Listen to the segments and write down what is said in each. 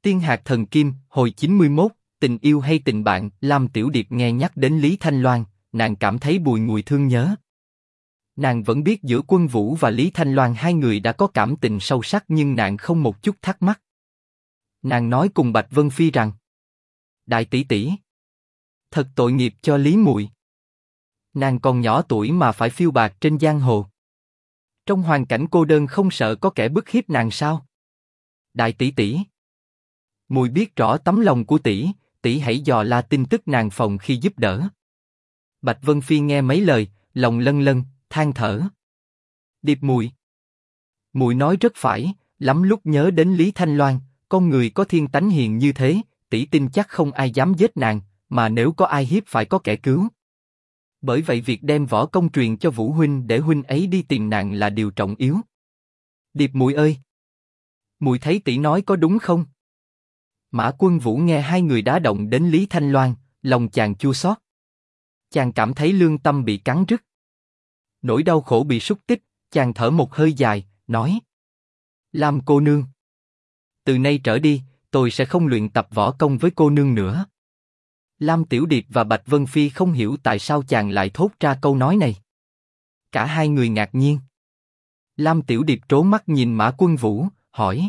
Tiên hạc thần kim, hồi 91, tình yêu hay tình bạn. Lam Tiểu Điệp nghe nhắc đến Lý Thanh Loan, nàng cảm thấy bùi ngùi thương nhớ. Nàng vẫn biết giữa Quân Vũ và Lý Thanh Loan hai người đã có cảm tình sâu sắc nhưng nàng không một chút thắc mắc. Nàng nói cùng Bạch Vân Phi rằng: Đại tỷ tỷ, thật tội nghiệp cho Lý muội. Nàng còn nhỏ tuổi mà phải phiêu bạt trên giang hồ. Trong hoàn cảnh cô đơn không sợ có kẻ bức hiếp nàng sao? Đại tỷ tỷ, muội biết rõ tấm lòng của tỷ, tỷ hãy dò la tin tức nàng phòng khi giúp đỡ. Bạch Vân Phi nghe mấy lời, lòng lân lân, than thở. Điệp muội, muội nói rất phải, lắm lúc nhớ đến Lý Thanh Loan, con người có thiên tánh hiền như thế, tỷ tin chắc không ai dám giết nàng, mà nếu có ai hiếp phải có kẻ cứu. Bởi vậy việc đem võ công truyền cho Vũ huynh để huynh ấy đi tìm nàng là điều trọng yếu. Điệp muội ơi, muội thấy tỷ nói có đúng không? Mã Quân Vũ nghe hai người đá động đến Lý Thanh Loan, lòng chàng chua xót. Chàng cảm thấy lương tâm bị cắn rứt. Nỗi đau khổ bị súc tích, chàng thở một hơi dài, nói: Lam cô nương, từ nay trở đi, tôi sẽ không luyện tập võ công với cô nương nữa. Lam Tiểu Điệp và Bạch Vân Phi không hiểu tại sao chàng lại thốt ra câu nói này. Cả hai người ngạc nhiên. Lam Tiểu Điệp trố mắt nhìn Mã Quân Vũ, hỏi: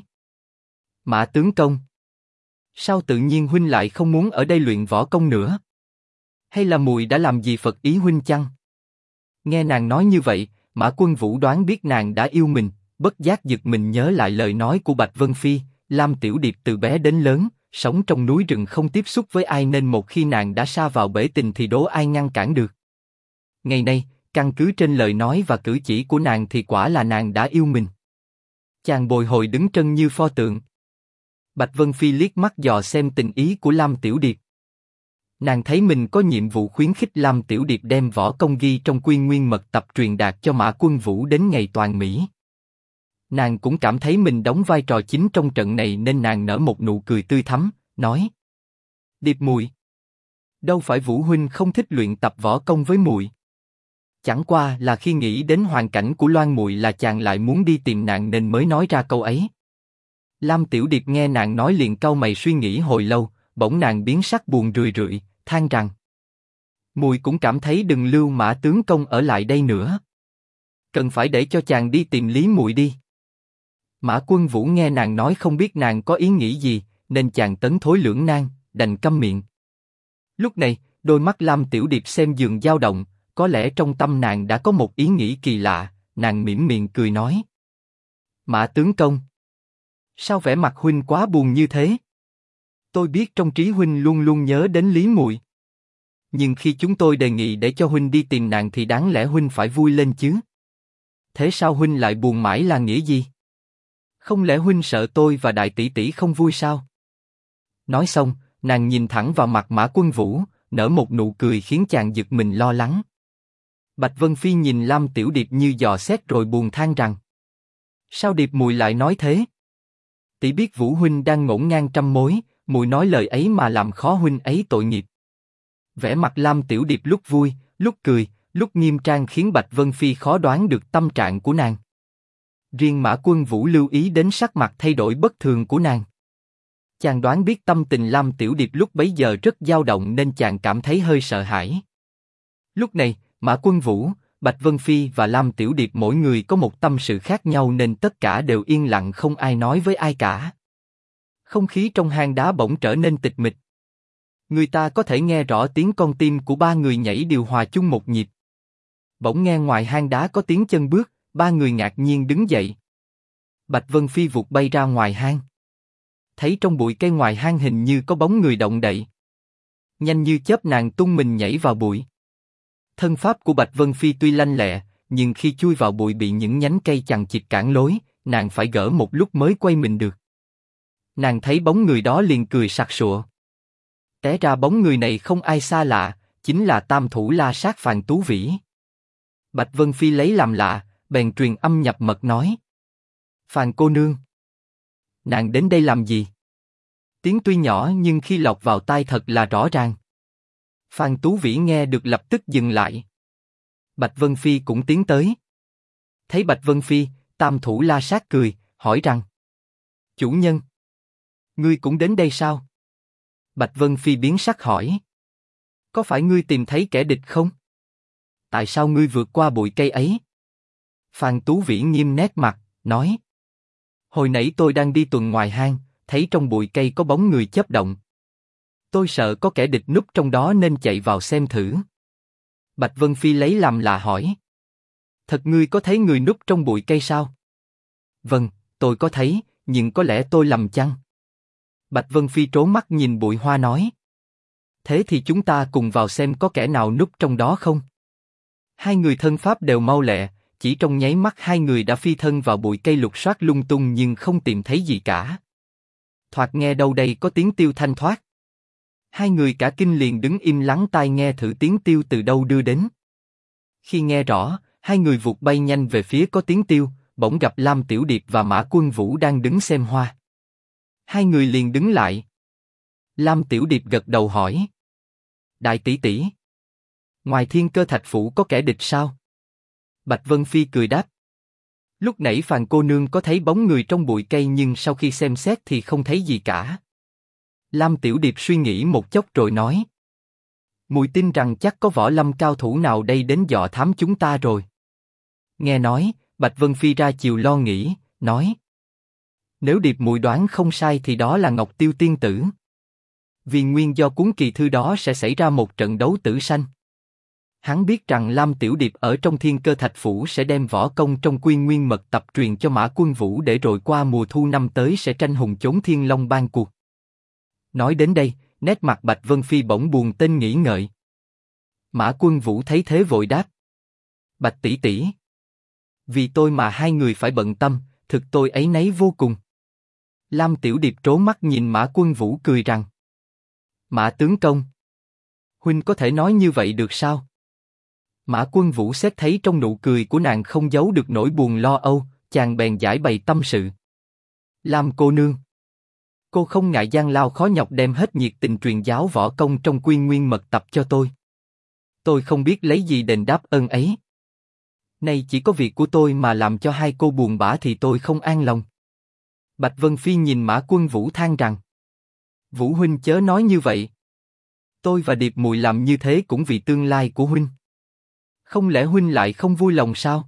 Mã tướng công, sao tự nhiên huynh lại không muốn ở đây luyện võ công nữa? Hay là muội đã làm gì phật ý huynh chăng? Nghe nàng nói như vậy, Mã Quân Vũ đoán biết nàng đã yêu mình, bất giác giật mình nhớ lại lời nói của Bạch Vân Phi. Lam Tiểu Điệp từ bé đến lớn, sống trong núi rừng không tiếp xúc với ai nên một khi nàng đã sa vào bể tình thì đố ai ngăn cản được. Ngày nay, căn cứ trên lời nói và cử chỉ của nàng thì quả là nàng đã yêu mình. Chàng bồi hồi đứng trân như pho tượng. Bạch Vân Phi liếc mắt dò xem tình ý của Lam Tiểu Điệp. Nàng thấy mình có nhiệm vụ khuyến khích Lam Tiểu Điệp đem võ công ghi trong Quy Nguyên Mật Tập truyền đạt cho Mã Quân Vũ đến ngày toàn mỹ. Nàng cũng cảm thấy mình đóng vai trò chính trong trận này nên nàng nở một nụ cười tươi thắm, nói: Điệp muội, đâu phải Vũ huynh không thích luyện tập võ công với muội. Chẳng qua là khi nghĩ đến hoàn cảnh của Loan muội là chàng lại muốn đi tìm nàng nên mới nói ra câu ấy. Lam Tiểu Điệp nghe nàng nói liền cau mày suy nghĩ hồi lâu, bỗng nàng biến sắc buồn rười rượi, than rằng: Muội cũng cảm thấy đừng lưu Mã tướng công ở lại đây nữa. Cần phải để cho chàng đi tìm Lý muội đi. Mã Quân Vũ nghe nàng nói không biết nàng có ý nghĩ gì, nên chàng tấn thối lưỡng nan, đành câm miệng. Lúc này, đôi mắt Lam Tiểu Điệp xem giường dao động, có lẽ trong tâm nàng đã có một ý nghĩ kỳ lạ, nàng mỉm miệng cười nói: Mã tướng công, sao vẻ mặt huynh quá buồn như thế? Tôi biết trong trí huynh luôn luôn nhớ đến Lý muội, nhưng khi chúng tôi đề nghị để cho huynh đi tìm nàng thì đáng lẽ huynh phải vui lên chứ. Thế sao huynh lại buồn mãi là nghĩa gì? Không lẽ huynh sợ tôi và đại tỷ tỷ không vui sao? Nói xong, nàng nhìn thẳng vào mặt Mã Quân Vũ, nở một nụ cười khiến chàng giật mình lo lắng. Bạch Vân Phi nhìn Lam Tiểu Điệp như dò xét rồi buồn than rằng: Sao Điệp muội lại nói thế? Tỷ biết Vũ huynh đang ngổn ngang trăm mối, muội nói lời ấy mà làm khó huynh ấy tội nghiệp. Vẻ mặt Lam Tiểu Điệp lúc vui, lúc cười, lúc nghiêm trang khiến Bạch Vân Phi khó đoán được tâm trạng của nàng. Riêng Mã Quân Vũ lưu ý đến sắc mặt thay đổi bất thường của nàng. Chàng đoán biết tâm tình Lam Tiểu Điệp lúc bấy giờ rất dao động nên chàng cảm thấy hơi sợ hãi. Lúc này, Mã Quân Vũ, Bạch Vân Phi và Lam Tiểu Điệp mỗi người có một tâm sự khác nhau nên tất cả đều yên lặng không ai nói với ai cả. Không khí trong hang đá bỗng trở nên tịch mịch. Người ta có thể nghe rõ tiếng con tim của ba người nhảy điều hòa chung một nhịp. Bỗng nghe ngoài hang đá có tiếng chân bước, ba người ngạc nhiên đứng dậy. Bạch Vân Phi vụt bay ra ngoài hang. Thấy trong bụi cây ngoài hang hình như có bóng người động đậy. Nhanh như chớp nàng tung mình nhảy vào bụi. Thân pháp của Bạch Vân Phi tuy lanh lẹ, nhưng khi chui vào bụi bị những nhánh cây chằng chịt cản lối, nàng phải gỡ một lúc mới quay mình được. Nàng thấy bóng người đó liền cười sặc sụa. Té ra bóng người này không ai xa lạ, chính là Tam Thủ La Sát Phàn Tú Vĩ. Bạch Vân Phi lấy làm lạ, bèn truyền âm nhập mật nói: Phàn cô nương, nàng đến đây làm gì? Tiếng tuy nhỏ nhưng khi lọt vào tai thật là rõ ràng. Phàn Tú Vĩ nghe được lập tức dừng lại. Bạch Vân Phi cũng tiến tới. Thấy Bạch Vân Phi, Tam Thủ La Sát cười, hỏi rằng: Chủ nhân, Ngươi cũng đến đây sao? Bạch Vân Phi biến sắc hỏi. Có phải ngươi tìm thấy kẻ địch không? Tại sao ngươi vượt qua bụi cây ấy? Phan Tú Vĩ nghiêm nét mặt, nói. Hồi nãy tôi đang đi tuần ngoài hang, thấy trong bụi cây có bóng người chớp động. Tôi sợ có kẻ địch núp trong đó nên chạy vào xem thử. Bạch Vân Phi lấy làm lạ hỏi. Thật ngươi có thấy người núp trong bụi cây sao? Vâng, tôi có thấy, nhưng có lẽ tôi lầm chăng? Bạch Vân Phi trố mắt nhìn bụi hoa nói. Thế thì chúng ta cùng vào xem có kẻ nào núp trong đó không? Hai người thân pháp đều mau lẹ, chỉ trong nháy mắt hai người đã phi thân vào bụi cây lục soát lung tung nhưng không tìm thấy gì cả. Thoạt nghe đâu đây có tiếng tiêu thanh thoát. Hai người cả kinh liền đứng im lắng tai nghe thử tiếng tiêu từ đâu đưa đến. Khi nghe rõ, hai người vụt bay nhanh về phía có tiếng tiêu, bỗng gặp Lam Tiểu Điệp và Mã Quân Vũ đang đứng xem hoa. Hai người liền đứng lại. Lam Tiểu Điệp gật đầu hỏi. Đại tỷ tỷ, ngoài Thiên Cơ Thạch Phủ có kẻ địch sao? Bạch Vân Phi cười đáp. Lúc nãy Phàn cô nương có thấy bóng người trong bụi cây nhưng sau khi xem xét thì không thấy gì cả. Lam Tiểu Điệp suy nghĩ một chốc rồi nói. Mùi tin rằng chắc có võ lâm cao thủ nào đây đến dò thám chúng ta rồi. Nghe nói, Bạch Vân Phi ra chiều lo nghĩ, nói. Nếu Điệp mùi đoán không sai thì đó là Ngọc Tiêu tiên tử. Vì nguyên do cuốn kỳ thư đó sẽ xảy ra một trận đấu tử sanh. Hắn biết rằng Lam Tiểu Điệp ở trong Thiên Cơ Thạch Phủ sẽ đem võ công trong Quy Nguyên Mật Tập truyền cho Mã Quân Vũ để rồi qua mùa thu năm tới sẽ tranh hùng chốn Thiên Long Bang cuộc. Nói đến đây, nét mặt Bạch Vân Phi bỗng buồn tên nghĩ ngợi. Mã Quân Vũ thấy thế vội đáp. Bạch tỷ tỷ, vì tôi mà hai người phải bận tâm, thực tôi áy náy vô cùng. Lam Tiểu Điệp trố mắt nhìn Mã Quân Vũ cười rằng. Mã tướng công, huynh có thể nói như vậy được sao? Mã Quân Vũ xét thấy trong nụ cười của nàng không giấu được nỗi buồn lo âu, chàng bèn giải bày tâm sự. Lam cô nương, cô không ngại gian lao khó nhọc đem hết nhiệt tình truyền giáo võ công trong Quy Nguyên Mật Tập cho tôi. Tôi không biết lấy gì đền đáp ơn ấy. Nay chỉ có việc của tôi mà làm cho hai cô buồn bã thì tôi không an lòng. Bạch Vân Phi nhìn Mã Quân Vũ than rằng. Vũ huynh chớ nói như vậy. Tôi và Điệp Mùi làm như thế cũng vì tương lai của huynh. Không lẽ huynh lại không vui lòng sao?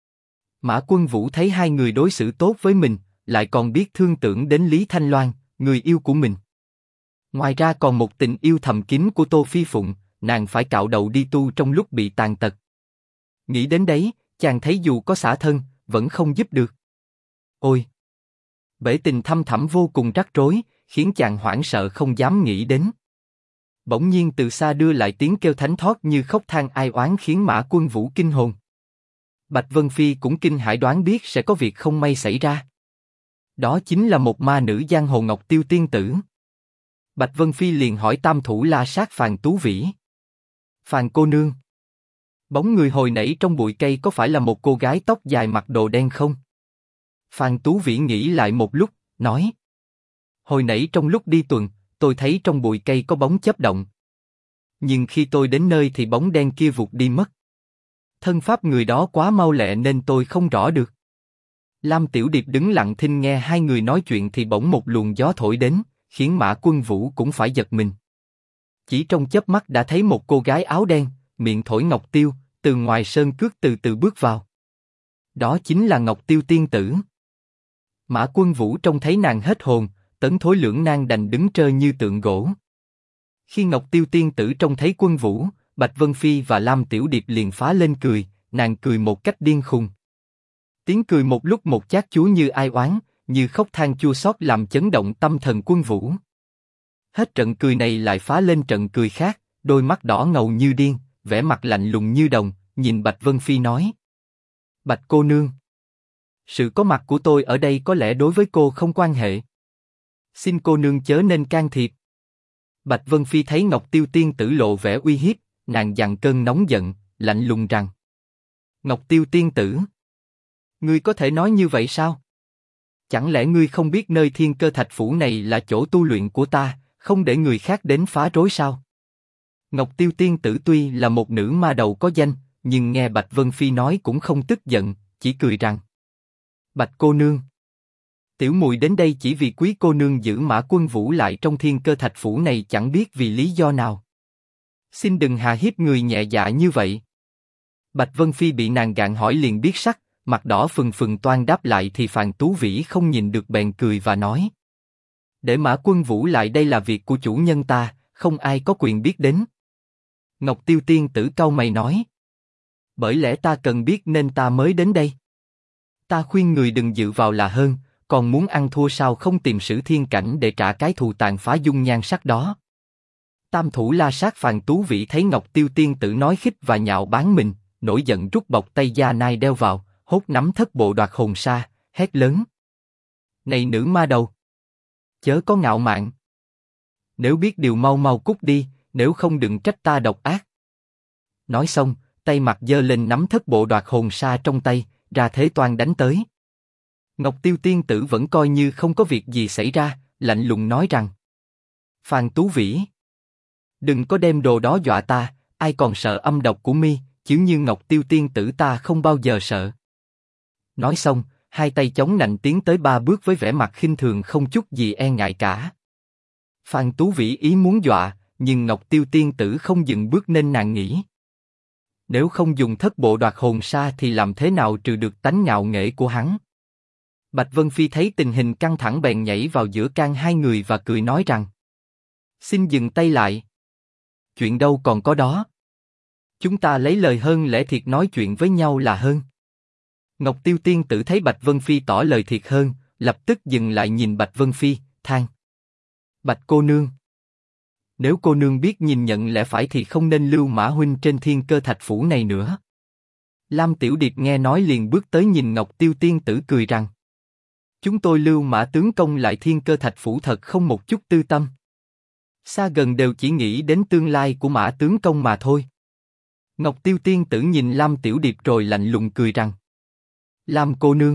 Mã Quân Vũ thấy hai người đối xử tốt với mình, lại còn biết thương tưởng đến Lý Thanh Loan, người yêu của mình. Ngoài ra còn một tình yêu thầm kín của Tô Phi Phụng, nàng phải cạo đầu đi tu trong lúc bị tàn tật. Nghĩ đến đấy, chàng thấy dù có xả thân, vẫn không giúp được. Ôi! Bể tình thâm thẳm vô cùng rắc rối, khiến chàng hoảng sợ không dám nghĩ đến. Bỗng nhiên từ xa đưa lại tiếng kêu thánh thót như khóc than ai oán khiến Mã Quân Vũ kinh hồn. Bạch Vân Phi cũng kinh hãi đoán biết sẽ có việc không may xảy ra. Đó chính là một ma nữ giang hồ Ngọc Tiêu tiên tử. Bạch Vân Phi liền hỏi tam thủ la sát Phàn Tú Vĩ. Phàn cô nương, bóng người hồi nãy trong bụi cây có phải là một cô gái tóc dài mặc đồ đen không? Phàn Tú Vĩ nghĩ lại một lúc, nói. Hồi nãy trong lúc đi tuần, tôi thấy trong bụi cây có bóng chớp động. Nhưng khi tôi đến nơi thì bóng đen kia vụt đi mất. Thân pháp người đó quá mau lẹ nên tôi không rõ được. Lam Tiểu Điệp đứng lặng thinh nghe hai người nói chuyện thì bỗng một luồng gió thổi đến, khiến Mã Quân Vũ cũng phải giật mình. Chỉ trong chớp mắt đã thấy một cô gái áo đen, miệng thổi ngọc tiêu, từ ngoài sơn cước từ từ bước vào. Đó chính là Ngọc Tiêu tiên tử. Mã Quân Vũ trông thấy nàng hết hồn, Tấn Thối lưỡng nan đành đứng trơ như tượng gỗ. Khi Ngọc Tiêu tiên tử trông thấy Quân Vũ, Bạch Vân Phi và Lam Tiểu Điệp liền phá lên cười, nàng cười một cách điên khùng. Tiếng cười một lúc một chát chúa như ai oán, như khóc than chua xót làm chấn động tâm thần Quân Vũ. Hết trận cười này lại phá lên trận cười khác, đôi mắt đỏ ngầu như điên, vẻ mặt lạnh lùng như đồng, nhìn Bạch Vân Phi nói: Bạch cô nương, sự có mặt của tôi ở đây có lẽ đối với cô không quan hệ. Xin cô nương chớ nên can thiệp. Bạch Vân Phi thấy Ngọc Tiêu tiên tử lộ vẻ uy hiếp, nàng dằn cơn nóng giận, lạnh lùng rằng: Ngọc Tiêu tiên tử, ngươi có thể nói như vậy sao? Chẳng lẽ ngươi không biết nơi Thiên Cơ Thạch Phủ này là chỗ tu luyện của ta, không để người khác đến phá rối sao? Ngọc Tiêu tiên tử tuy là một nữ ma đầu có danh, nhưng nghe Bạch Vân Phi nói cũng không tức giận, chỉ cười rằng: Bạch cô nương, Tiểu muội đến đây chỉ vì quý cô nương giữ Mã Quân Vũ lại trong Thiên Cơ Thạch Phủ này chẳng biết vì lý do nào. Xin đừng hà hiếp người nhẹ dạ như vậy. Bạch Vân Phi bị nàng gạn hỏi liền biết sắc, mặt đỏ phừng phừng toan đáp lại thì Phàn Tú Vĩ không nhìn được bèn cười và nói: để Mã Quân Vũ lại đây là việc của chủ nhân ta, không ai có quyền biết đến. Ngọc Tiêu tiên tử cau mày nói: bởi lẽ ta cần biết nên ta mới đến đây. Ta khuyên người đừng dự vào là hơn, còn muốn ăn thua sao không tìm Sử Thiên Cảnh để trả cái thù tàn phá dung nhan sắc đó. Tam thủ la sát Phàn Tú Vĩ thấy Ngọc Tiêu tiên tử nói khích và nhạo báng mình, nổi giận rút bọc tay gia nai đeo vào, hốt nắm thất bộ đoạt hồn sa, hét lớn: này nữ ma đầu, chớ có ngạo mạn. Nếu biết điều mau mau cút đi, nếu không đừng trách ta độc ác. Nói xong, tay mặt giơ lên nắm thất bộ đoạt hồn sa trong tay, ra thế toan đánh tới. Ngọc Tiêu tiên tử vẫn coi như không có việc gì xảy ra, lạnh lùng nói rằng: Phàn Tú Vĩ, đừng có đem đồ đó dọa ta, ai còn sợ âm độc của mi, chứ như Ngọc Tiêu tiên tử ta không bao giờ sợ. Nói xong, hai tay chống nạnh tiến tới 3 bước với vẻ mặt khinh thường không chút gì e ngại cả. Phàn Tú Vĩ ý muốn dọa, nhưng Ngọc Tiêu tiên tử không dừng bước nên nàng nghĩ: nếu không dùng thất bộ đoạt hồn sa thì làm thế nào trừ được tánh ngạo nghễ của hắn. Bạch Vân Phi thấy tình hình căng thẳng bèn nhảy vào giữa can hai người và cười nói rằng: xin dừng tay lại. Chuyện đâu còn có đó. Chúng ta lấy lời hơn lẽ thiệt nói chuyện với nhau là hơn. Ngọc Tiêu tiên tử thấy Bạch Vân Phi tỏ lời thiệt hơn, lập tức dừng lại nhìn Bạch Vân Phi, than: Bạch cô nương, nếu cô nương biết nhìn nhận lẽ phải thì không nên lưu Mã huynh trên Thiên Cơ Thạch Phủ này nữa. Lam Tiểu Điệp nghe nói liền bước tới nhìn Ngọc Tiêu tiên tử cười rằng: chúng tôi lưu Mã tướng công lại Thiên Cơ Thạch Phủ thật không một chút tư tâm. Xa gần đều chỉ nghĩ đến tương lai của Mã tướng công mà thôi. Ngọc Tiêu tiên tử nhìn Lam Tiểu Điệp rồi lạnh lùng cười rằng: Lam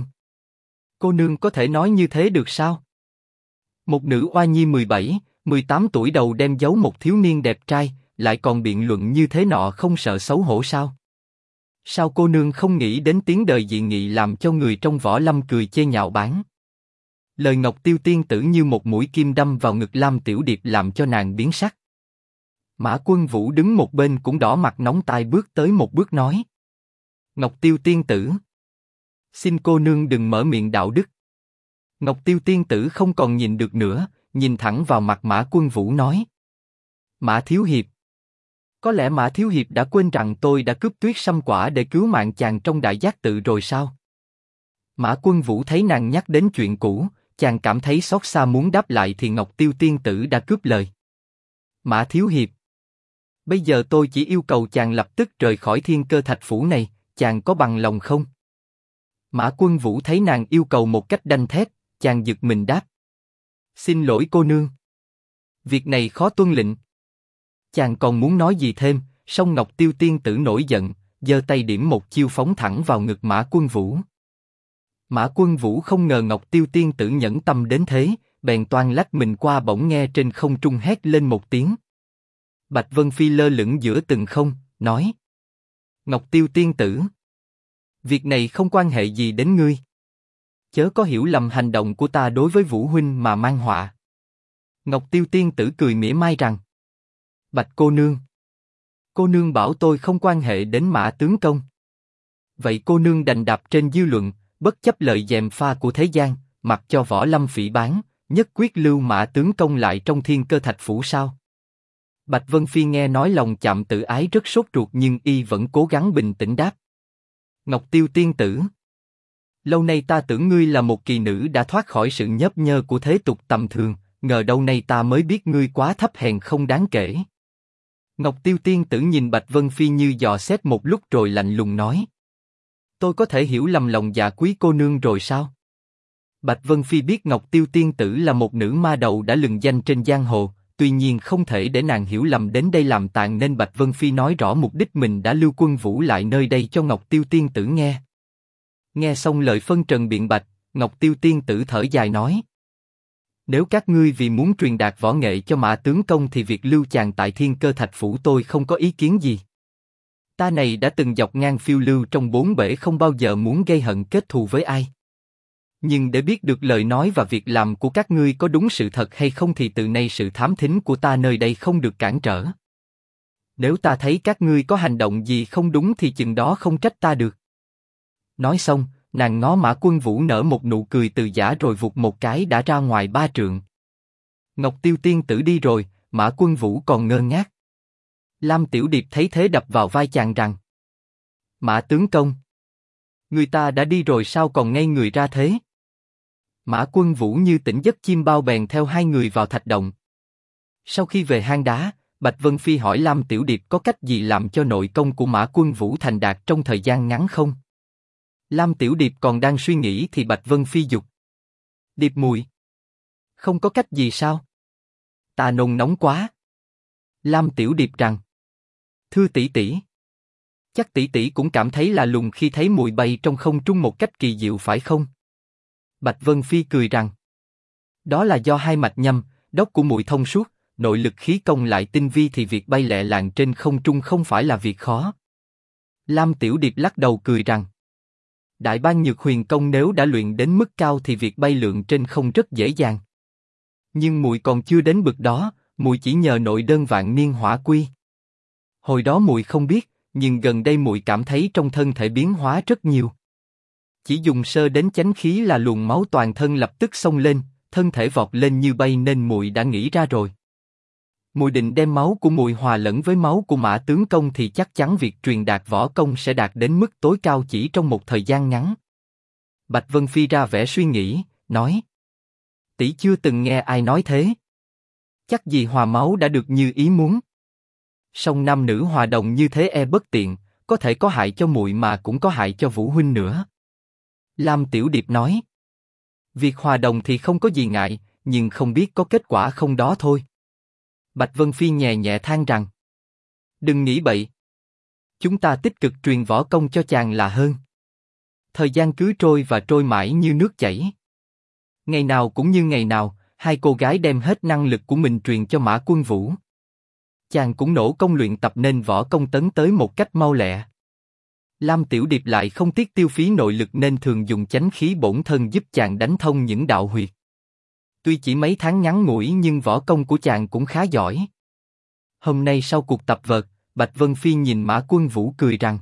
cô nương có thể nói như thế được sao? Một nữ oa nhi 17, 18 tuổi đầu đem giấu một thiếu niên đẹp trai, lại còn biện luận như thế nọ không sợ xấu hổ sao? Sao cô nương không nghĩ đến tiếng đời dị nghị làm cho người trong võ lâm cười chê nhạo báng? Lời Ngọc Tiêu tiên tử như một mũi kim đâm vào ngực Lam Tiểu Điệp làm cho nàng biến sắc. Mã Quân Vũ đứng một bên cũng đỏ mặt nóng tai bước tới một bước nói: Ngọc Tiêu tiên tử, xin cô nương đừng mở miệng đạo đức. Ngọc Tiêu tiên tử không còn nhìn được nữa, nhìn thẳng vào mặt Mã Quân Vũ nói: Mã thiếu hiệp, có lẽ Mã thiếu hiệp đã quên rằng tôi đã cướp Tuyết Sâm Quả để cứu mạng chàng trong Đại Giác Tự rồi sao? Mã Quân Vũ thấy nàng nhắc đến chuyện cũ, chàng cảm thấy xót xa muốn đáp lại thì Ngọc Tiêu tiên tử đã cướp lời: Mã thiếu hiệp, bây giờ tôi chỉ yêu cầu chàng lập tức rời khỏi Thiên Cơ Thạch Phủ này, chàng có bằng lòng không? Mã Quân Vũ thấy nàng yêu cầu một cách đanh thép, chàng giật mình đáp: xin lỗi cô nương, việc này khó tuân lệnh. Chàng còn muốn nói gì thêm, song Ngọc Tiêu tiên tử nổi giận, giơ tay điểm một chiêu phóng thẳng vào ngực Mã Quân Vũ. Mã Quân Vũ không ngờ Ngọc Tiêu tiên tử nhẫn tâm đến thế, bèn toan lách mình qua bỗng nghe trên không trung hét lên một tiếng. Bạch Vân Phi lơ lửng giữa từng không, nói: Ngọc Tiêu tiên tử, việc này không quan hệ gì đến ngươi. Chớ có hiểu lầm hành động của ta đối với Vũ huynh mà mang họa. Ngọc Tiêu tiên tử cười mỉa mai rằng: Bạch cô nương bảo tôi không quan hệ đến Mã tướng công. Vậy cô nương đành đạp trên dư luận, bất chấp lời gièm pha của thế gian, mặc cho võ lâm phỉ báng, nhất quyết lưu Mã tướng công lại trong Thiên Cơ Thạch Phủ sao? Bạch Vân Phi nghe nói lòng chạm tự ái rất sốt ruột nhưng y vẫn cố gắng bình tĩnh đáp: Ngọc Tiêu tiên tử, lâu nay ta tưởng ngươi là một kỳ nữ đã thoát khỏi sự nhớp nhơ của thế tục tầm thường, ngờ đâu nay ta mới biết ngươi quá thấp hèn không đáng kể. Ngọc Tiêu tiên tử nhìn Bạch Vân Phi như dò xét một lúc rồi lạnh lùng nói: tôi có thể hiểu lầm lòng dạ quý cô nương rồi sao? Bạch Vân Phi biết Ngọc Tiêu tiên tử là một nữ ma đầu đã lừng danh trên giang hồ, tuy nhiên không thể để nàng hiểu lầm đến đây làm tàn nên Bạch Vân Phi nói rõ mục đích mình đã lưu Quân Vũ lại nơi đây cho Ngọc Tiêu tiên tử nghe. Nghe xong lời phân trần biện bạch, Ngọc Tiêu tiên tử thở dài nói: nếu các ngươi vì muốn truyền đạt võ nghệ cho Mã tướng công thì việc lưu chàng tại Thiên Cơ Thạch Phủ tôi không có ý kiến gì. Ta này đã từng dọc ngang phiêu lưu trong bốn bể không bao giờ muốn gây hận kết thù với ai. Nhưng để biết được lời nói và việc làm của các ngươi có đúng sự thật hay không thì từ nay sự thám thính của ta nơi đây không được cản trở. Nếu ta thấy các ngươi có hành động gì không đúng thì chừng đó không trách ta được. Nói xong, nàng ngó Mã Quân Vũ nở một nụ cười từ giả rồi vụt một cái đã ra ngoài 3 trượng. Ngọc Tiêu tiên tử đi rồi, Mã Quân Vũ còn ngơ ngác. Lam Tiểu Điệp thấy thế đập vào vai chàng rằng: Mã tướng công, người ta đã đi rồi sao còn ngây người ra thế? Mã Quân Vũ như tỉnh giấc chim bao bèn theo hai người vào thạch động. Sau khi về hang đá, Bạch Vân Phi hỏi Lam Tiểu Điệp có cách gì làm cho nội công của Mã Quân Vũ thành đạt trong thời gian ngắn không? Lam Tiểu Điệp còn đang suy nghĩ thì Bạch Vân Phi dục: Điệp muội, không có cách gì sao? Ta nôn nóng quá. Lam Tiểu Điệp rằng: Thưa tỷ tỷ, chắc tỷ tỷ cũng cảm thấy lạ lùng khi thấy muội bay trong không trung một cách kỳ diệu phải không? Bạch Vân Phi cười rằng: Đó là do hai mạch nhâm, đốc của muội thông suốt, nội lực khí công lại tinh vi thì việc bay lẹ làng trên không trung không phải là việc khó. Lam Tiểu Điệp lắc đầu cười rằng: Đại Bang Nhược Huyền công nếu đã luyện đến mức cao thì việc bay lượn trên không rất dễ dàng. Nhưng muội còn chưa đến bực đó, muội chỉ nhờ nội đơn vạn niên hỏa quy. Hồi đó muội không biết, nhưng gần đây muội cảm thấy trong thân thể biến hóa rất nhiều. Chỉ dùng sơ đến chánh khí là luồng máu toàn thân lập tức xông lên, thân thể vọt lên như bay nên muội đã nghĩ ra rồi. Muội định đem máu của muội hòa lẫn với máu của Mã tướng công thì chắc chắn việc truyền đạt võ công sẽ đạt đến mức tối cao chỉ trong một thời gian ngắn. Bạch Vân Phi ra vẻ suy nghĩ, nói: Tỷ chưa từng nghe ai nói thế. Chắc gì hòa máu đã được như ý muốn. Song nam nữ hòa đồng như thế e bất tiện, có thể có hại cho muội mà cũng có hại cho Vũ huynh nữa. Lam Tiểu Điệp nói: Việc hòa đồng thì không có gì ngại, nhưng không biết có kết quả không đó thôi. Bạch Vân Phi nhẹ nhẹ than rằng: Đừng nghĩ bậy. Chúng ta tích cực truyền võ công cho chàng là hơn. Thời gian cứ trôi và trôi mãi như nước chảy. Ngày nào cũng như ngày nào, hai cô gái đem hết năng lực của mình truyền cho Mã Quân Vũ. Chàng cũng nỗ công luyện tập nên võ công tấn tới một cách mau lẹ. Lam Tiểu Điệp lại không tiếc tiêu phí nội lực nên thường dùng chánh khí bổn thân giúp chàng đánh thông những đạo huyệt. Tuy chỉ mấy tháng ngắn ngủi nhưng võ công của chàng cũng khá giỏi. Hôm nay sau cuộc tập vợt, Bạch Vân Phi nhìn Mã Quân Vũ cười rằng: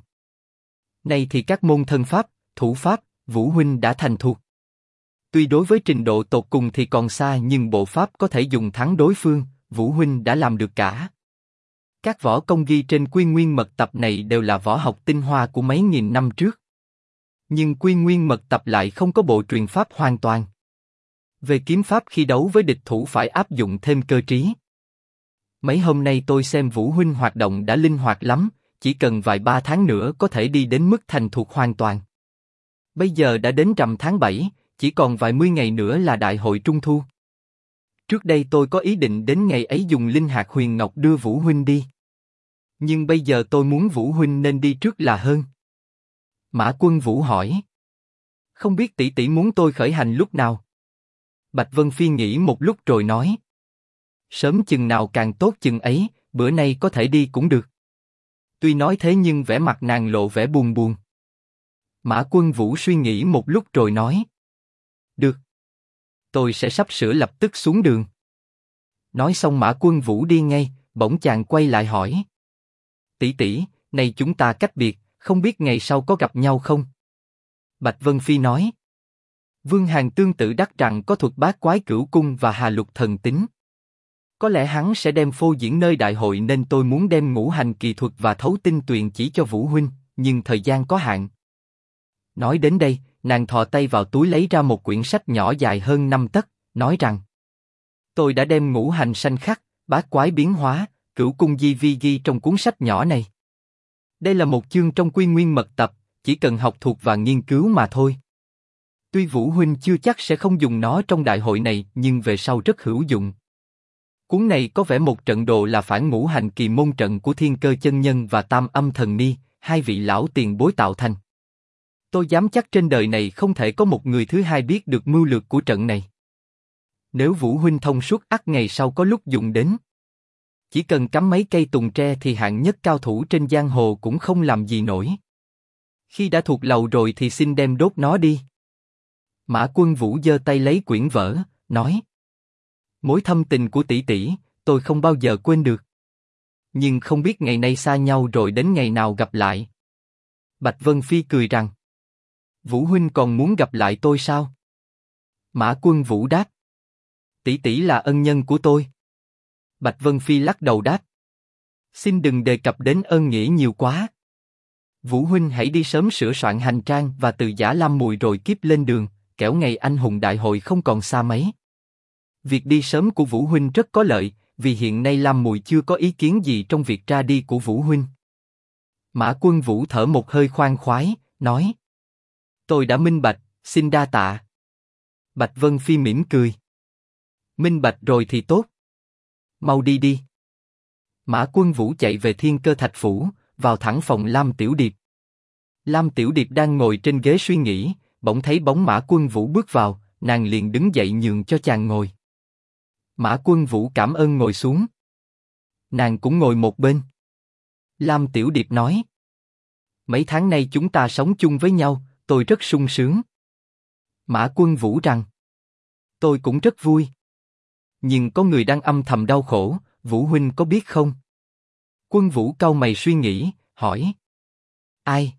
Nay thì các môn thân pháp, thủ pháp, Vũ huynh đã thành thục. Tuy đối với trình độ tột cùng thì còn xa nhưng bộ pháp có thể dùng thắng đối phương, Vũ huynh đã làm được cả. Các võ công ghi trên Quy Nguyên Mật Tập này đều là võ học tinh hoa của mấy nghìn năm trước. Nhưng Quy Nguyên Mật Tập lại không có bộ truyền pháp hoàn toàn. Về kiếm pháp khi đấu với địch thủ phải áp dụng thêm cơ trí. Mấy hôm nay tôi xem Vũ huynh hoạt động đã linh hoạt lắm, chỉ cần vài 3 tháng nữa có thể đi đến mức thành thục hoàn toàn. Bây giờ đã đến rằm tháng 7, chỉ còn vài mươi ngày nữa là đại hội Trung Thu. Trước đây tôi có ý định đến ngày ấy dùng linh hạt huyền ngọc đưa Vũ huynh đi. Nhưng bây giờ tôi muốn Vũ huynh nên đi trước là hơn. Mã Quân Vũ hỏi: Không biết tỷ tỷ muốn tôi khởi hành lúc nào? Bạch Vân Phi nghĩ một lúc rồi nói: Sớm chừng nào càng tốt chừng ấy, bữa nay có thể đi cũng được. Tuy nói thế nhưng vẻ mặt nàng lộ vẻ buồn buồn. Mã Quân Vũ suy nghĩ một lúc rồi nói: Được. Tôi sẽ sắp sửa lập tức xuống đường. Nói xong Mã Quân Vũ đi ngay, bỗng chàng quay lại hỏi: Tỷ tỷ, này chúng ta cách biệt, không biết ngày sau có gặp nhau không? Bạch Vân Phi nói: Vương Hàn tương tự đắc rằng có thuật bát quái cửu cung và hà lục thần tính. Có lẽ hắn sẽ đem phô diễn nơi đại hội nên tôi muốn đem ngũ hành kỳ thuật và thấu tinh tuyền chỉ cho Vũ huynh, nhưng thời gian có hạn. Nói đến đây, nàng thò tay vào túi lấy ra một quyển sách nhỏ dài hơn 5 tấc, nói rằng: Tôi đã đem ngũ hành sanh khắc, bát quái biến hóa, cửu cung di vi ghi trong cuốn sách nhỏ này. Đây là một chương trong Quy Nguyên Mật Tập, chỉ cần học thuộc và nghiên cứu mà thôi. Tuy Vũ huynh chưa chắc sẽ không dùng nó trong đại hội này, nhưng về sau rất hữu dụng. Cuốn này có vẽ một trận đồ là phản ngũ hành kỳ môn trận của Thiên Cơ chân nhân và Tam Âm thần ni, hai vị lão tiền bối tạo thành. Tôi dám chắc trên đời này không thể có một người thứ hai biết được mưu lược của trận này. Nếu Vũ huynh thông suốt ắt ngày sau có lúc dùng đến. Chỉ cần cắm mấy cây tùng tre thì hạng nhất cao thủ trên giang hồ cũng không làm gì nổi. Khi đã thuộc lầu rồi thì xin đem đốt nó đi. Mã Quân Vũ giơ tay lấy quyển vở, nói: Mối thâm tình của tỷ tỷ, tôi không bao giờ quên được. Nhưng không biết ngày nay xa nhau rồi đến ngày nào gặp lại. Bạch Vân Phi cười rằng: Vũ huynh còn muốn gặp lại tôi sao? Mã Quân Vũ đáp: Tỷ tỷ là ân nhân của tôi. Bạch Vân Phi lắc đầu đáp: Xin đừng đề cập đến ơn nghĩa nhiều quá. Vũ huynh hãy đi sớm sửa soạn hành trang và từ giã Lam Mùi rồi kíp lên đường, kẻo ngày anh hùng đại hội không còn xa mấy. Việc đi sớm của Vũ huynh rất có lợi, vì hiện nay Lam Mùi chưa có ý kiến gì trong việc ra đi của Vũ huynh. Mã Quân Vũ thở một hơi khoan khoái, nói: Tôi đã minh bạch, xin đa tạ. Bạch Vân Phi mỉm cười: Minh bạch rồi thì tốt. Mau đi đi. Mã Quân Vũ chạy về Thiên Cơ Thạch Phủ, vào thẳng phòng Lam Tiểu Điệp. Lam Tiểu Điệp đang ngồi trên ghế suy nghĩ, bỗng thấy bóng Mã Quân Vũ bước vào, nàng liền đứng dậy nhường cho chàng ngồi. Mã Quân Vũ cảm ơn ngồi xuống. Nàng cũng ngồi một bên. Lam Tiểu Điệp nói: Mấy tháng nay chúng ta sống chung với nhau, tôi rất sung sướng. Mã Quân Vũ rằng: Tôi cũng rất vui. Nhưng có người đang âm thầm đau khổ, Vũ huynh có biết không? Quân Vũ cau mày suy nghĩ, hỏi: Ai?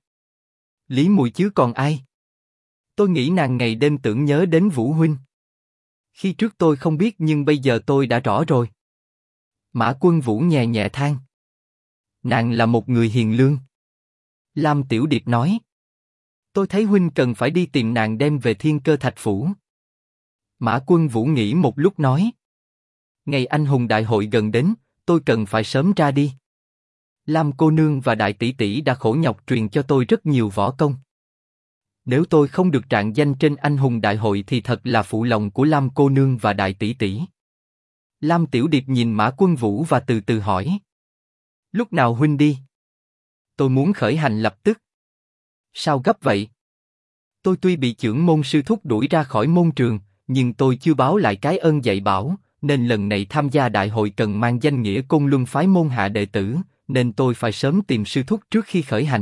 Lý Mùi chứ còn ai? Tôi nghĩ nàng ngày đêm tưởng nhớ đến Vũ huynh. Khi trước tôi không biết nhưng bây giờ tôi đã rõ rồi. Mã Quân Vũ nhẹ nhẹ than: Nàng là một người hiền lương. Lam Tiểu Điệp nói: Tôi thấy huynh cần phải đi tìm nàng đem về Thiên Cơ Thạch Phủ. Mã Quân Vũ nghĩ một lúc nói: Ngày anh hùng đại hội gần đến, tôi cần phải sớm ra đi. Lam cô nương và đại tỷ tỷ đã khổ nhọc truyền cho tôi rất nhiều võ công. Nếu tôi không được trạng danh trên anh hùng đại hội thì thật là phụ lòng của Lam cô nương và đại tỷ tỷ. Lam Tiểu Điệp nhìn Mã Quân Vũ và từ từ hỏi: Lúc nào huynh đi? Tôi muốn khởi hành lập tức. Sao gấp vậy? Tôi tuy bị chưởng môn sư thúc đuổi ra khỏi môn trường, nhưng tôi chưa báo lại cái ơn dạy bảo, nên lần này tham gia đại hội cần mang danh nghĩa Côn Luân phái môn hạ đệ tử, nên tôi phải sớm tìm sư thúc trước khi khởi hành.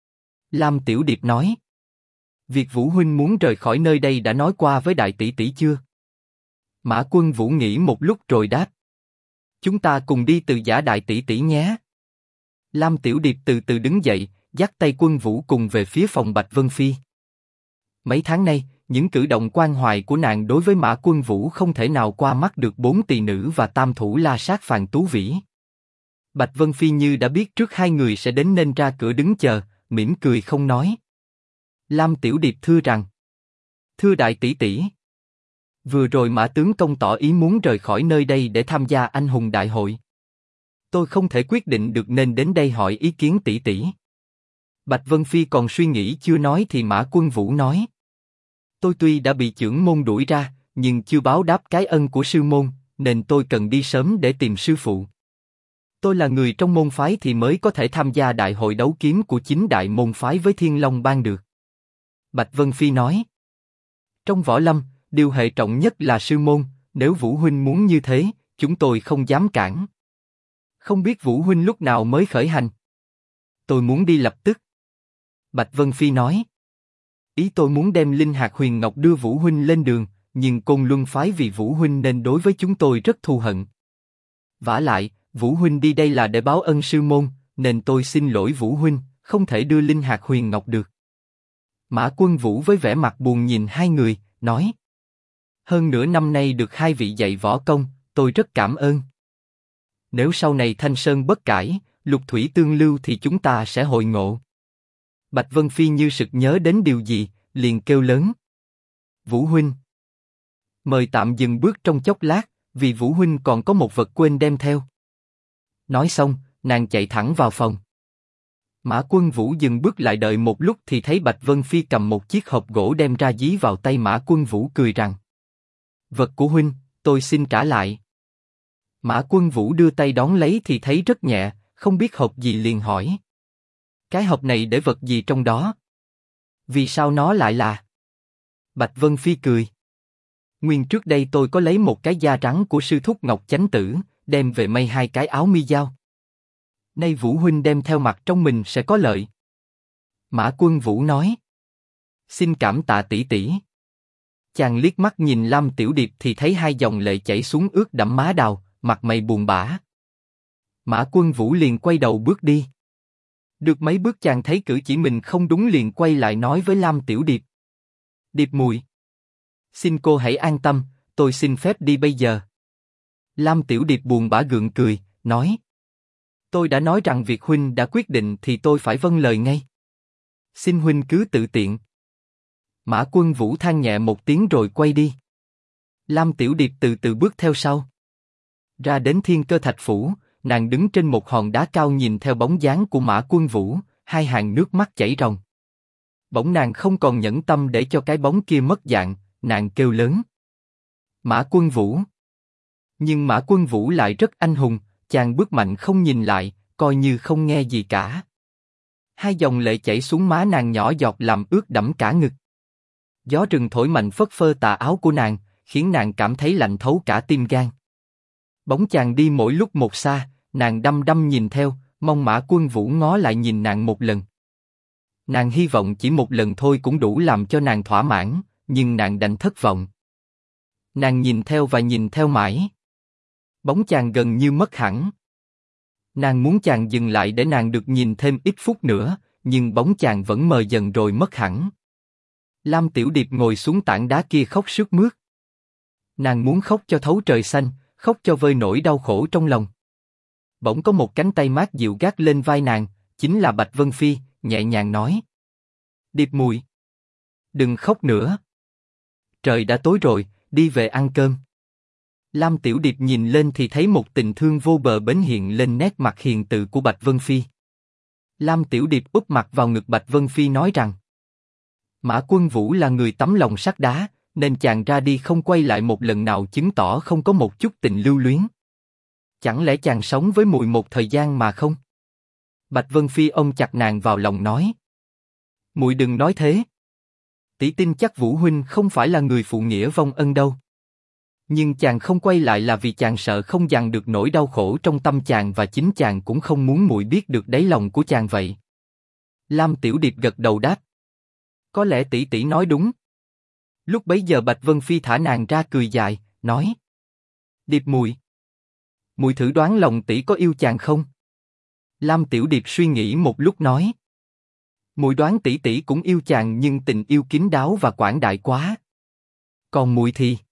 Lam Tiểu Điệp nói: Việc Vũ huynh muốn rời khỏi nơi đây đã nói qua với đại tỷ tỷ chưa? Mã Quân Vũ nghĩ một lúc rồi đáp: Chúng ta cùng đi từ giã đại tỷ tỷ nhé. Lam Tiểu Điệp từ từ đứng dậy, dắt tay Quân Vũ cùng về phía phòng Bạch Vân Phi. Mấy tháng nay, những cử động quan hoài của nàng đối với Mã Quân Vũ không thể nào qua mắt được bốn tỳ nữ và tam thủ la sát Phàn Tú Vĩ. Bạch Vân Phi như đã biết trước hai người sẽ đến nên ra cửa đứng chờ, mỉm cười không nói. Lam Tiểu Điệp thưa rằng: Thưa đại tỷ tỷ, vừa rồi Mã tướng công tỏ ý muốn rời khỏi nơi đây để tham gia anh hùng đại hội. Tôi không thể quyết định được nên đến đây hỏi ý kiến tỷ tỷ. Bạch Vân Phi còn suy nghĩ chưa nói thì Mã Quân Vũ nói: Tôi tuy đã bị chưởng môn đuổi ra, nhưng chưa báo đáp cái ân của sư môn, nên tôi cần đi sớm để tìm sư phụ. Tôi là người trong môn phái thì mới có thể tham gia đại hội đấu kiếm của chính đại môn phái với Thiên Long Bang được. Bạch Vân Phi nói: Trong võ lâm, điều hệ trọng nhất là sư môn, nếu Vũ huynh muốn như thế, chúng tôi không dám cản. Không biết Vũ huynh lúc nào mới khởi hành? Tôi muốn đi lập tức. Bạch Vân Phi nói: Ý tôi muốn đem linh hạt huyền ngọc đưa Vũ huynh lên đường, nhưng Côn Luân phái vì Vũ huynh nên đối với chúng tôi rất thù hận. Vả lại, Vũ huynh đi đây là để báo ân sư môn, nên tôi xin lỗi Vũ huynh, không thể đưa linh hạt huyền ngọc được. Mã Quân Vũ với vẻ mặt buồn nhìn hai người, nói: Hơn nửa năm nay được hai vị dạy võ công, tôi rất cảm ơn. Nếu sau này Thanh Sơn bất cải, Lục Thủy tương lưu thì chúng ta sẽ hội ngộ. Bạch Vân Phi như sực nhớ đến điều gì, liền kêu lớn: Vũ huynh, mời tạm dừng bước trong chốc lát, vì Vũ huynh còn có một vật quên đem theo. Nói xong, nàng chạy thẳng vào phòng. Mã Quân Vũ dừng bước lại đợi một lúc thì thấy Bạch Vân Phi cầm một chiếc hộp gỗ đem ra dí vào tay Mã Quân Vũ cười rằng: Vật của huynh, tôi xin trả lại. Mã Quân Vũ đưa tay đón lấy thì thấy rất nhẹ, không biết hộp gì liền hỏi: Cái hộp này để vật gì trong đó? Vì sao nó lại là? Bạch Vân Phi cười: Nguyên trước đây tôi có lấy một cái da trắng của sư thúc Ngọc Chánh Tử, đem về may hai cái áo mi dao. Nay Vũ huynh đem theo mặc trong mình sẽ có lợi. Mã Quân Vũ nói: Xin cảm tạ tỷ tỷ. Chàng liếc mắt nhìn Lam Tiểu Điệp thì thấy hai dòng lệ chảy xuống ướt đẫm má đào, mặt mày buồn bã. Mã Quân Vũ liền quay đầu bước đi. Được mấy bước chàng thấy cử chỉ mình không đúng liền quay lại nói với Lam Tiểu Điệp. Điệp muội, xin cô hãy an tâm, tôi xin phép đi bây giờ. Lam Tiểu Điệp buồn bã gượng cười, nói. Tôi đã nói rằng việc huynh đã quyết định thì tôi phải vâng lời ngay. Xin huynh cứ tự tiện. Mã Quân Vũ than nhẹ một tiếng rồi quay đi. Lam Tiểu Điệp từ từ bước theo sau. Ra đến Thiên Cơ Thạch Phủ, nàng đứng trên một hòn đá cao nhìn theo bóng dáng của Mã Quân Vũ, hai hàng nước mắt chảy ròng. Bỗng nàng không còn nhẫn tâm để cho cái bóng kia mất dạng, nàng kêu lớn. Mã Quân Vũ. Nhưng Mã Quân Vũ lại rất anh hùng, chàng bước mạnh không nhìn lại, coi như không nghe gì cả. Hai dòng lệ chảy xuống má nàng nhỏ giọt làm ướt đẫm cả ngực. Gió rừng thổi mạnh phất phơ tà áo của nàng, khiến nàng cảm thấy lạnh thấu cả tim gan. Bóng chàng đi mỗi lúc một xa, nàng đăm đăm nhìn theo, mong Mã Quân Vũ ngó lại nhìn nàng một lần. Nàng hy vọng chỉ một lần thôi cũng đủ làm cho nàng thỏa mãn, nhưng nàng đành thất vọng. Nàng nhìn theo và nhìn theo mãi. Bóng chàng gần như mất hẳn. Nàng muốn chàng dừng lại để nàng được nhìn thêm ít phút nữa, nhưng bóng chàng vẫn mờ dần rồi mất hẳn. Lam Tiểu Điệp ngồi xuống tảng đá kia khóc sướt mướt. Nàng muốn khóc cho thấu trời xanh, khóc cho vơi nỗi đau khổ trong lòng. Bỗng có một cánh tay mát dịu gác lên vai nàng, chính là Bạch Vân Phi, nhẹ nhàng nói. Điệp muội, đừng khóc nữa. Trời đã tối rồi, đi về ăn cơm. Lam Tiểu Điệp nhìn lên thì thấy một tình thương vô bờ bến hiện lên nét mặt hiền từ của Bạch Vân Phi. Lam Tiểu Điệp úp mặt vào ngực Bạch Vân Phi nói rằng. Mã Quân Vũ là người tấm lòng sắt đá, nên chàng ra đi không quay lại một lần nào chứng tỏ không có một chút tình lưu luyến. Chẳng lẽ chàng sống với muội một thời gian mà không? Bạch Vân Phi ôm chặt nàng vào lòng nói. Muội đừng nói thế. Tỷ tin chắc Vũ huynh không phải là người phụ nghĩa vong ân đâu. Nhưng chàng không quay lại là vì chàng sợ không dằn được nỗi đau khổ trong tâm chàng và chính chàng cũng không muốn muội biết được đáy lòng của chàng vậy. Lam Tiểu Điệp gật đầu đáp. Có lẽ tỷ tỷ nói đúng. Lúc bấy giờ Bạch Vân Phi thả nàng ra cười dài, nói. Điệp muội, muội thử đoán lòng tỷ có yêu chàng không? Lam Tiểu Điệp suy nghĩ một lúc nói. Muội đoán tỷ tỷ cũng yêu chàng nhưng tình yêu kín đáo và quảng đại quá. Còn muội thì...